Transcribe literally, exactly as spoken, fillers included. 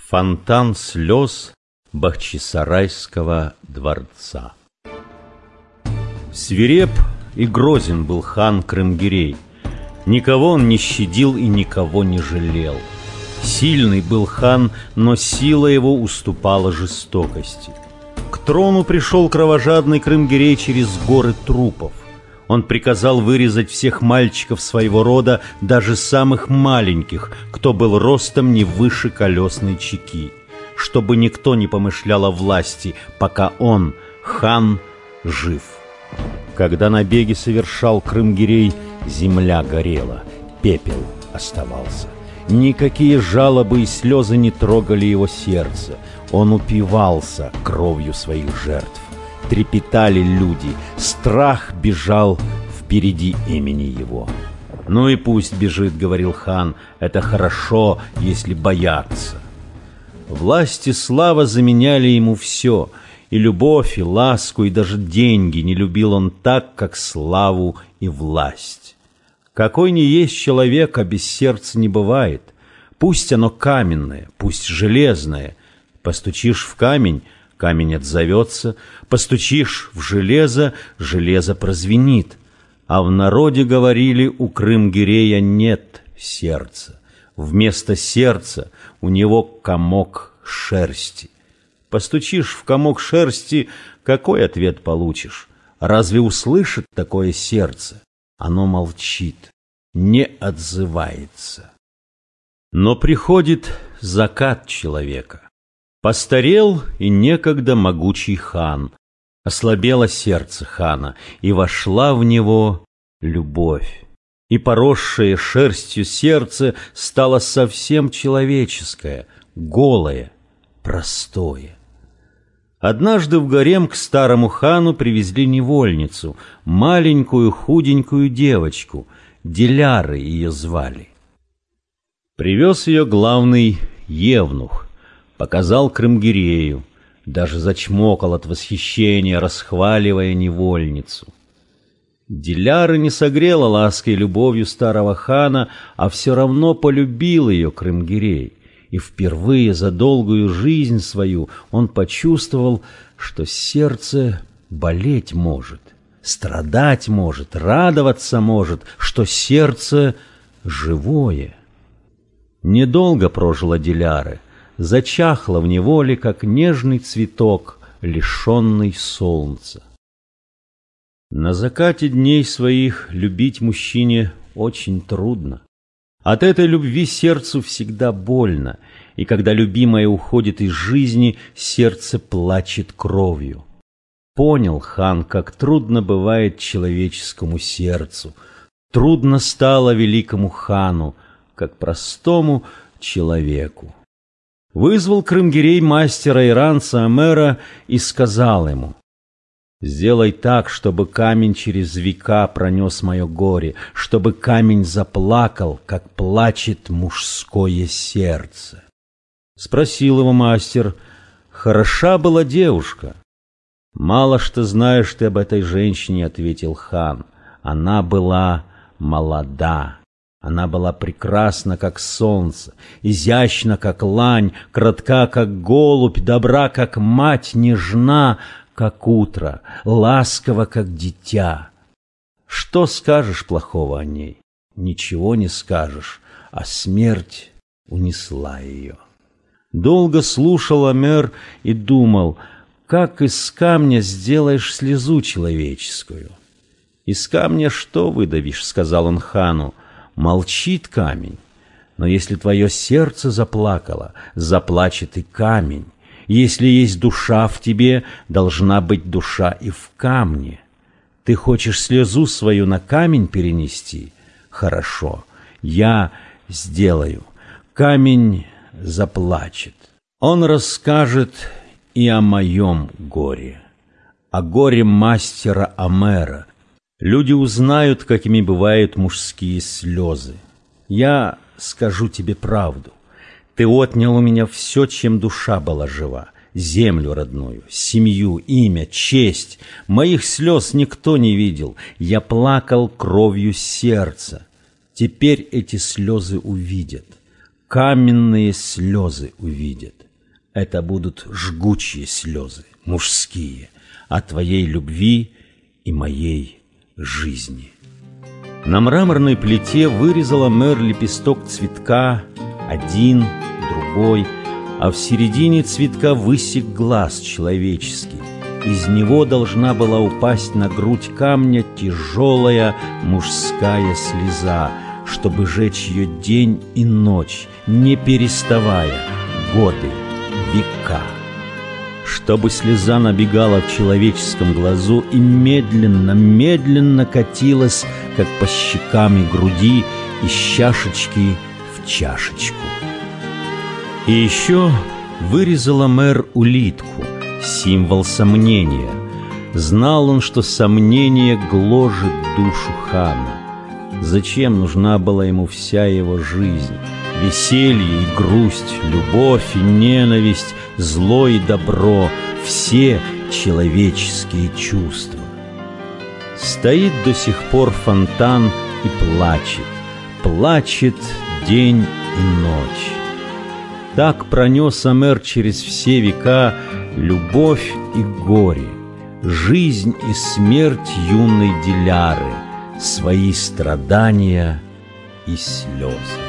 Фонтан слез Бахчисарайского дворца. Свиреп и грозен был хан Крым-Гирей. Никого он не щадил и никого не жалел. Сильный был хан, но сила его уступала жестокости. К трону пришел кровожадный Крым-Гирей через горы трупов. Он приказал вырезать всех мальчиков своего рода, даже самых маленьких, кто был ростом не выше колесной чеки, чтобы никто не помышлял о власти, пока он, хан, жив. Когда набеги совершал Крым-Гирей, земля горела, пепел оставался. Никакие жалобы и слезы не трогали его сердце. Он упивался кровью своих жертв. Трепетали люди, страх бежал впереди имени его. «Ну и пусть бежит, — говорил хан, — это хорошо, если боятся». Власть и слава заменяли ему все, и любовь, и ласку, и даже деньги не любил он так, как славу и власть. Какой ни есть человек, а без сердца не бывает. Пусть оно каменное, пусть железное. Постучишь в камень — камень отзовется, постучишь в железо — железо прозвенит. А в народе говорили, у Крым-Гирея нет сердца. Вместо сердца у него комок шерсти. Постучишь в комок шерсти — какой ответ получишь? Разве услышит такое сердце? Оно молчит, не отзывается. Но приходит закат человека. Постарел и некогда могучий хан. Ослабело сердце хана, и вошла в него любовь. И поросшее шерстью сердце стало совсем человеческое, голое, простое. Однажды в гарем к старому хану привезли невольницу, маленькую худенькую девочку, Дилярой ее звали. Привез ее главный евнух. Показал Крым-Гирею, даже зачмокал от восхищения, расхваливая невольницу. Диляра не согрела лаской и любовью старого хана, а все равно полюбил ее Крым-Гирей. И впервые за долгую жизнь свою он почувствовал, что сердце болеть может, страдать может, радоваться может, что сердце живое. Недолго прожила Диляра. Зачахла в неволе, как нежный цветок, лишенный солнца. На закате дней своих любить мужчине очень трудно. От этой любви сердцу всегда больно, и когда любимая уходит из жизни, сердце плачет кровью. Понял хан, как трудно бывает человеческому сердцу. Трудно стало великому хану, как простому человеку. Вызвал Крым-Гирей мастера иранца Амера и сказал ему: «Сделай так, чтобы камень через века пронес мое горе, чтобы камень заплакал, как плачет мужское сердце». Спросил его мастер: «Хороша была девушка?» «Мало что знаешь ты об этой женщине», — ответил хан. «Она была молода». Она была прекрасна, как солнце, изящна, как лань, кратка, как голубь, добра, как мать, нежна, как утро, ласкова, как дитя. Что скажешь плохого о ней? Ничего не скажешь, а смерть унесла ее. Долго слушал Амер и думал, как из камня сделаешь слезу человеческую. «Из камня что выдавишь?» — сказал он хану. Молчит камень, но если твое сердце заплакало, заплачет и камень. Если есть душа в тебе, должна быть душа и в камне. Ты хочешь слезу свою на камень перенести? Хорошо, я сделаю. Камень заплачет. Он расскажет и о моем горе, о горе мастера Амера. Люди узнают, какими бывают мужские слезы. Я скажу тебе правду. Ты отнял у меня все, чем душа была жива. Землю родную, семью, имя, честь. Моих слез никто не видел. Я плакал кровью сердца. Теперь эти слезы увидят. каменные слезы увидят. Это будут жгучие слезы, мужские, о твоей любви и моей жизни. На мраморной плите вырезала мэр лепесток цветка, один, другой, а в середине цветка высек глаз человеческий. Из него должна была упасть на грудь камня тяжелая мужская слеза, чтобы жечь ее день и ночь, не переставая, годы, века. Чтобы слеза набегала в человеческом глазу и медленно, медленно катилась, как по щекам и груди, из чашечки в чашечку. И еще вырезала мэр улитку, символ сомнения. Знал он, что сомнение гложет душу хана. Зачем нужна была ему вся его жизнь? Веселье и грусть, любовь и ненависть, зло и добро, все человеческие чувства. Стоит до сих пор фонтан и плачет, плачет день и ночь. Так пронес Омер через все века любовь и горе, жизнь и смерть юной Диляры, свои страдания и слезы.